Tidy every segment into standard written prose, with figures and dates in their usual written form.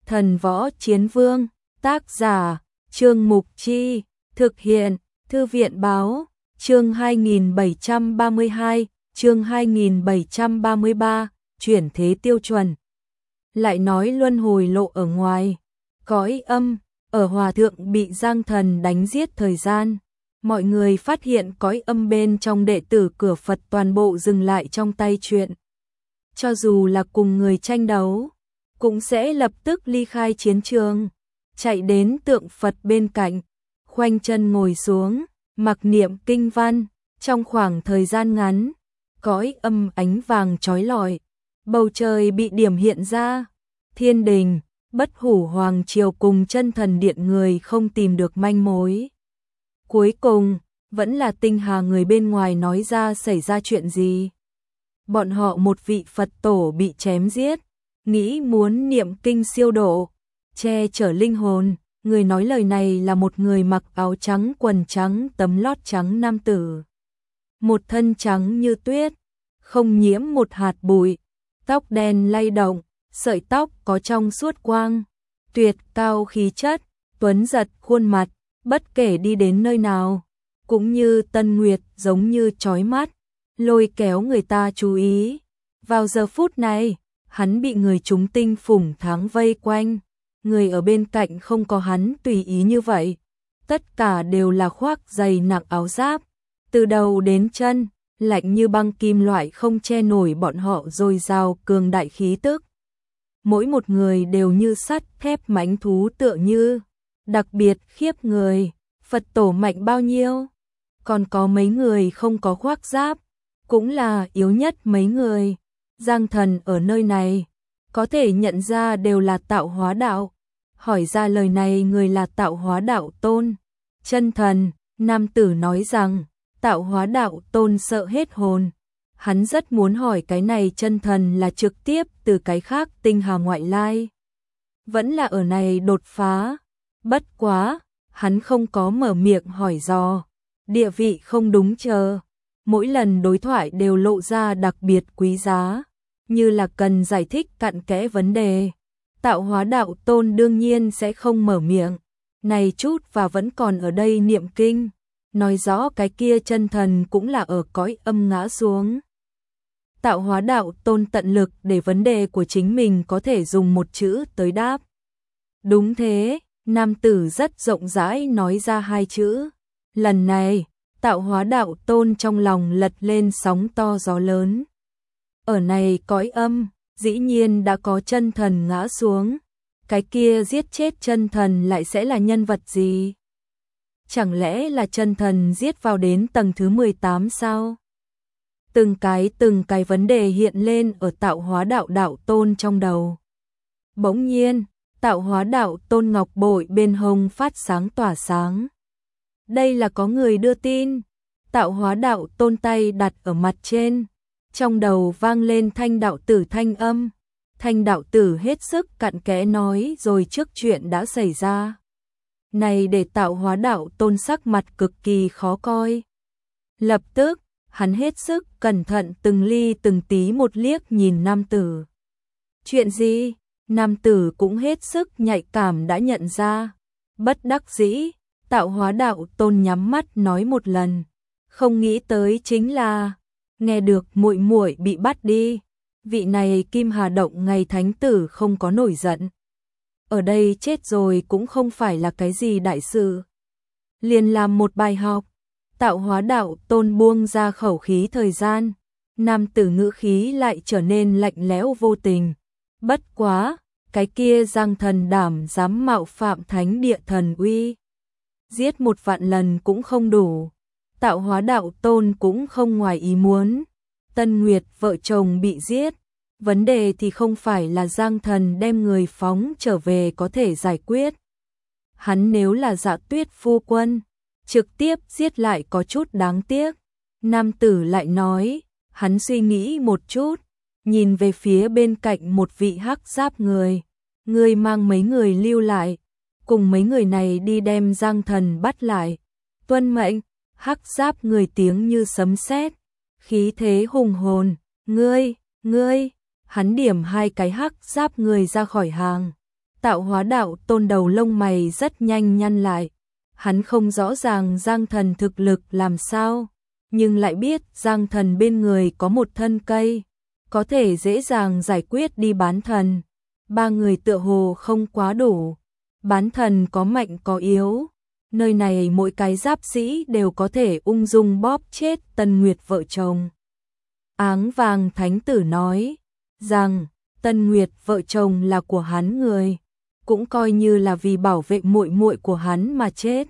Thần Võ Chiến Vương, tác giả, Trương Mục Chi, thực hiện, Thư viện Báo, chương 2732, chương 2733, chuyển thế tiêu chuẩn. Lại nói luân hồi lộ ở ngoài, cõi âm, ở hòa thượng bị Giang Thần đánh giết thời gian. Mọi người phát hiện cõi âm bên trong đệ tử cửa Phật toàn bộ dừng lại trong tay chuyện. Cho dù là cùng người tranh đấu, cũng sẽ lập tức ly khai chiến trường, chạy đến tượng Phật bên cạnh, khoanh chân ngồi xuống, mặc niệm kinh văn. Trong khoảng thời gian ngắn, cõi âm ánh vàng chói lọi, bầu trời bị điểm hiện ra, thiên đình, Bất Hủ Hoàng Triều cùng Chân Thần Điện người không tìm được manh mối. Cuối cùng, vẫn là Tinh Hà người bên ngoài nói ra xảy ra chuyện gì. Bọn họ một vị Phật tổ bị chém giết, nghĩ muốn niệm kinh siêu độ, che chở linh hồn. Người nói lời này là một người mặc áo trắng quần trắng tấm lót trắng nam tử. Một thân trắng như tuyết, không nhiễm một hạt bụi, tóc đen lay động, sợi tóc có trong suốt quang, tuyệt cao khí chất, tuấn giật khuôn mặt, bất kể đi đến nơi nào, cũng như tân nguyệt giống như chói mắt, lôi kéo người ta chú ý. Vào giờ phút này, hắn bị người chúng tinh phủng tháng vây quanh, người ở bên cạnh không có hắn tùy ý như vậy, tất cả đều là khoác dày nặng áo giáp, từ đầu đến chân, lạnh như băng kim loại không che nổi bọn họ dồi dào cường đại khí tức. Mỗi một người đều như sắt thép mãnh thú tựa như, đặc biệt khiếp người. Phật tổ mạnh bao nhiêu? Còn có mấy người không có khoác giáp, cũng là yếu nhất mấy người. Giang Thần ở nơi này, có thể nhận ra đều là tạo hóa đạo. Hỏi ra lời này người là tạo hóa đạo tôn. Chân Thần, nam tử nói rằng, tạo hóa đạo tôn sợ hết hồn. Hắn rất muốn hỏi cái này Chân Thần là trực tiếp từ cái khác tinh hà ngoại lai, vẫn là ở này đột phá. Bất quá, hắn không có mở miệng hỏi dò, địa vị không đúng chờ. Mỗi lần đối thoại đều lộ ra đặc biệt quý giá, như là cần giải thích cặn kẽ vấn đề. Tạo hóa đạo tôn đương nhiên sẽ không mở miệng, này chút và vẫn còn ở đây niệm kinh, nói rõ cái kia Chân Thần cũng là ở cõi âm ngã xuống. Tạo hóa đạo tôn tận lực để vấn đề của chính mình có thể dùng một chữ tới đáp. Đúng thế, nam tử rất rộng rãi nói ra hai chữ. Lần này, tạo hóa đạo tôn trong lòng lật lên sóng to gió lớn. Ở này cõi âm, dĩ nhiên đã có Chân Thần ngã xuống. Cái kia giết chết Chân Thần lại sẽ là nhân vật gì? Chẳng lẽ là Chân Thần giết vào đến tầng thứ 18 sao? Từng cái vấn đề hiện lên ở tạo hóa đạo đạo tôn trong đầu. Bỗng nhiên, tạo hóa đạo tôn ngọc bội bên hông phát sáng tỏa sáng. Đây là có người đưa tin. Tạo hóa đạo tôn tay đặt ở mặt trên, trong đầu vang lên Thanh đạo tử thanh âm. Thanh đạo tử hết sức cặn kẽ nói rồi trước chuyện đã xảy ra. Này để tạo hóa đạo tôn sắc mặt cực kỳ khó coi. Lập tức, hắn hết sức cẩn thận từng ly từng tí một liếc nhìn nam tử. Chuyện gì? Nam tử cũng hết sức nhạy cảm đã nhận ra. Bất đắc dĩ, tạo hóa đạo tôn nhắm mắt nói một lần. Không nghĩ tới chính là, nghe được muội muội bị bắt đi. Vị này Kim Hà Động ngày thánh tử không có nổi giận. Ở đây chết rồi cũng không phải là cái gì đại sự. Liền làm một bài học. Tạo hóa đạo tôn buông ra khẩu khí thời gian. Nam tử ngữ khí lại trở nên lạnh lẽo vô tình. Bất quá, cái kia Giang Thần đảm dám mạo phạm thánh địa thần uy. Giết 1.000 lần cũng không đủ. Tạo hóa đạo tôn cũng không ngoài ý muốn. Tân Nguyệt vợ chồng bị giết. Vấn đề thì không phải là Giang Thần đem người phóng trở về có thể giải quyết. Hắn nếu là Dạ Tuyết phu quân, trực tiếp giết lại có chút đáng tiếc. Nam tử lại nói, hắn suy nghĩ một chút, nhìn về phía bên cạnh một vị hắc giáp người. Người mang mấy người lưu lại, cùng mấy người này đi đem Giang Thần bắt lại. Tuân mệnh. Hắc giáp người tiếng như sấm sét, khí thế hùng hồn. Ngươi, hắn điểm hai cái hắc giáp người ra khỏi hàng. Tạo Hóa đạo tôn đầu lông mày rất nhanh nhăn lại. Hắn không rõ ràng Giang Thần thực lực làm sao, nhưng lại biết Giang Thần bên người có một thân cây, có thể dễ dàng giải quyết đi bán thần. Ba người tựa hồ không quá đủ. Bán thần có mạnh có yếu. Nơi này mỗi cái giáp sĩ đều có thể ung dung bóp chết Tân Nguyệt vợ chồng. Áng Vàng Thánh Tử nói rằng Tân Nguyệt vợ chồng là của hắn người, cũng coi như là vì bảo vệ muội muội của hắn mà chết.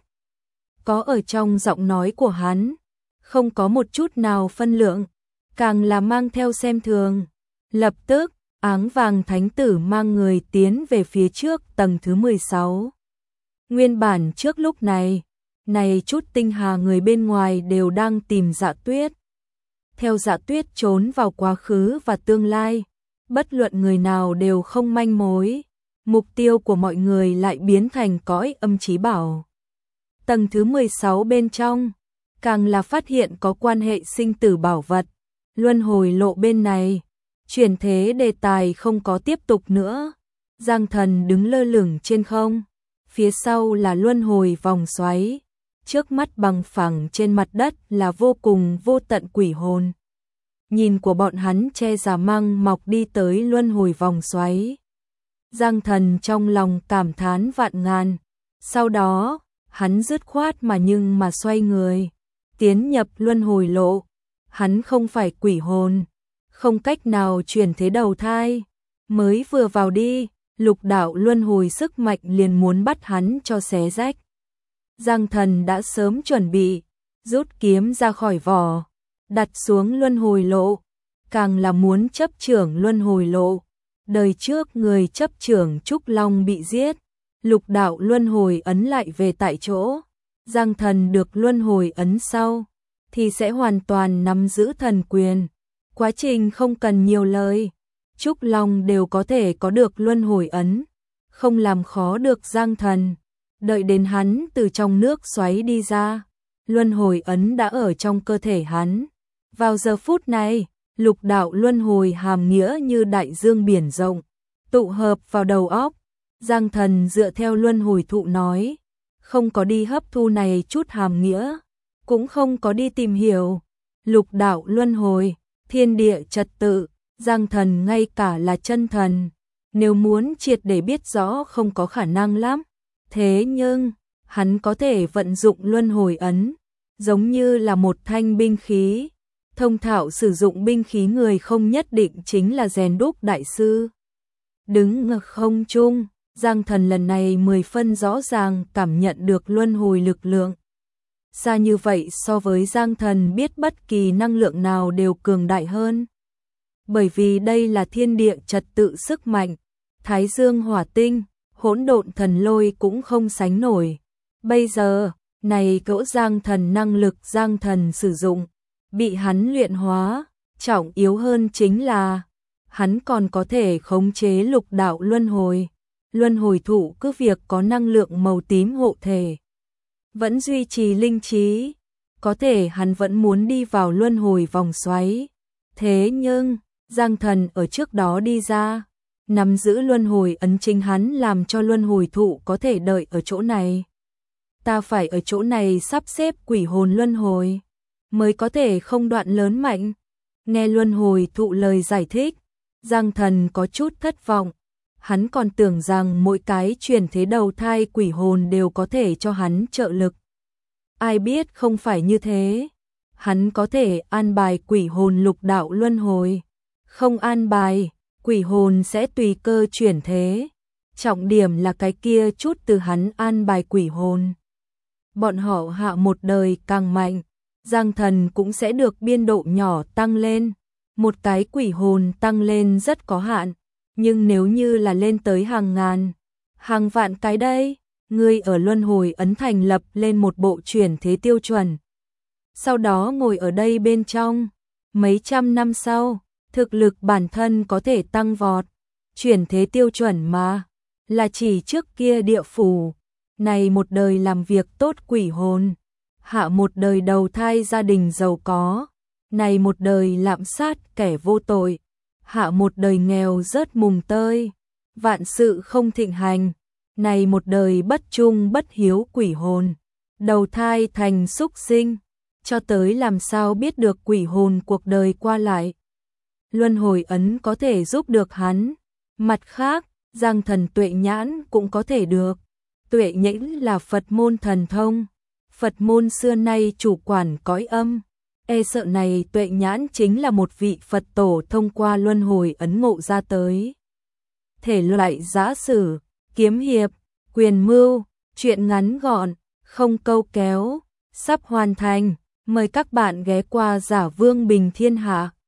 Có ở trong giọng nói của hắn, không có một chút nào phân lượng, càng là mang theo xem thường. Lập tức, Áng Vàng Thánh Tử mang người tiến về phía trước tầng thứ 16. Nguyên bản trước lúc này chút tinh hà người bên ngoài đều đang tìm Dạ Tuyết. Theo Dạ Tuyết trốn vào quá khứ và tương lai, bất luận người nào đều không manh mối. Mục tiêu của mọi người lại biến thành cõi âm chí bảo. Tầng thứ 16 bên trong, càng là phát hiện có quan hệ sinh tử bảo vật. Luân hồi lộ bên này, chuyển thế đề tài không có tiếp tục nữa. Giang Thần đứng lơ lửng trên không, phía sau là luân hồi vòng xoáy, trước mắt bằng phẳng trên mặt đất là vô cùng vô tận quỷ hồn. Nhìn của bọn hắn che giả măng mọc đi tới luân hồi vòng xoáy. Giang Thần trong lòng cảm thán vạn ngàn, sau đó, hắn dứt khoát mà xoay người, tiến nhập luân hồi lộ. Hắn không phải quỷ hồn, không cách nào chuyển thế đầu thai, mới vừa vào đi, lục đạo luân hồi sức mạnh liền muốn bắt hắn cho xé rách. Giang Thần đã sớm chuẩn bị, rút kiếm ra khỏi vỏ, đặt xuống luân hồi lộ, càng là muốn chấp trưởng luân hồi lộ. Đời trước người chấp trưởng Trúc Long bị giết, lục đạo luân hồi ấn lại về tại chỗ. Giang Thần được luân hồi ấn sau, thì sẽ hoàn toàn nắm giữ thần quyền. Quá trình không cần nhiều lời, Trúc Long đều có thể có được luân hồi ấn, không làm khó được Giang Thần. Đợi đến hắn từ trong nước xoáy đi ra, luân hồi ấn đã ở trong cơ thể hắn. Vào giờ phút này, lục đạo luân hồi hàm nghĩa như đại dương biển rộng, tụ hợp vào đầu óc. Giang Thần dựa theo luân hồi thụ nói, không có đi hấp thu này chút hàm nghĩa, cũng không có đi tìm hiểu. Lục đạo luân hồi, thiên địa trật tự, Giang Thần ngay cả là chân thần, nếu muốn triệt để biết rõ không có khả năng lắm. Thế nhưng, hắn có thể vận dụng luân hồi ấn, giống như là một thanh binh khí. Thông thạo sử dụng binh khí người không nhất định chính là rèn đúc đại sư. Đứng ở không trung, Giang Thần lần này 10 phân rõ ràng cảm nhận được luân hồi lực lượng. Xa như vậy so với Giang Thần biết bất kỳ năng lượng nào đều cường đại hơn. Bởi vì đây là thiên địa trật tự sức mạnh, Thái Dương hỏa tinh, hỗn độn thần lôi cũng không sánh nổi. Bây giờ, này cỡ Giang Thần năng lực Giang Thần sử dụng, bị hắn luyện hóa, trọng yếu hơn chính là hắn còn có thể khống chế lục đạo luân hồi. Luân hồi thụ cứ việc có năng lượng màu tím hộ thể, vẫn duy trì linh trí, có thể hắn vẫn muốn đi vào luân hồi vòng xoáy. Thế nhưng, Giang Thần ở trước đó đi ra, nắm giữ luân hồi ấn chính hắn làm cho luân hồi thụ có thể đợi ở chỗ này. Ta phải ở chỗ này sắp xếp quỷ hồn luân hồi, mới có thể không đoạn lớn mạnh. Nghe luân hồi thụ lời giải thích, Giang Thần có chút thất vọng. Hắn còn tưởng rằng mỗi cái chuyển thế đầu thai quỷ hồn đều có thể cho hắn trợ lực. Ai biết không phải như thế. Hắn có thể an bài quỷ hồn lục đạo luân hồi. Không an bài, quỷ hồn sẽ tùy cơ chuyển thế. Trọng điểm là cái kia chút từ hắn an bài quỷ hồn. Bọn họ hạ một đời càng mạnh, Giang Thần cũng sẽ được biên độ nhỏ tăng lên. Một cái quỷ hồn tăng lên rất có hạn. Nhưng nếu như là lên tới hàng ngàn, hàng vạn cái đây, ngươi ở luân hồi ấn thành lập lên một bộ chuyển thế tiêu chuẩn. Sau đó ngồi ở đây bên trong, mấy trăm năm sau, thực lực bản thân có thể tăng vọt. Chuyển thế tiêu chuẩn mà, là chỉ trước kia địa phủ, này một đời làm việc tốt quỷ hồn, hạ một đời đầu thai gia đình giàu có, này một đời lạm sát kẻ vô tội. Hạ một đời nghèo rớt mùng tơi, vạn sự không thịnh hành, này một đời bất trung bất hiếu quỷ hồn, đầu thai thành súc sinh, cho tới làm sao biết được quỷ hồn cuộc đời qua lại. Luân hồi ấn có thể giúp được hắn, mặt khác, Giang Thần tuệ nhãn cũng có thể được. Tuệ nhãn là Phật môn thần thông, Phật môn xưa nay chủ quản cõi âm, e sợ này tuệ nhãn chính là một vị Phật tổ thông qua luân hồi ấn ngộ ra tới. Thể loại giã sử, kiếm hiệp, quyền mưu, truyện ngắn gọn, không câu kéo, sắp hoàn thành, mời các bạn ghé qua Giả Vương Bình Thiên Hạ.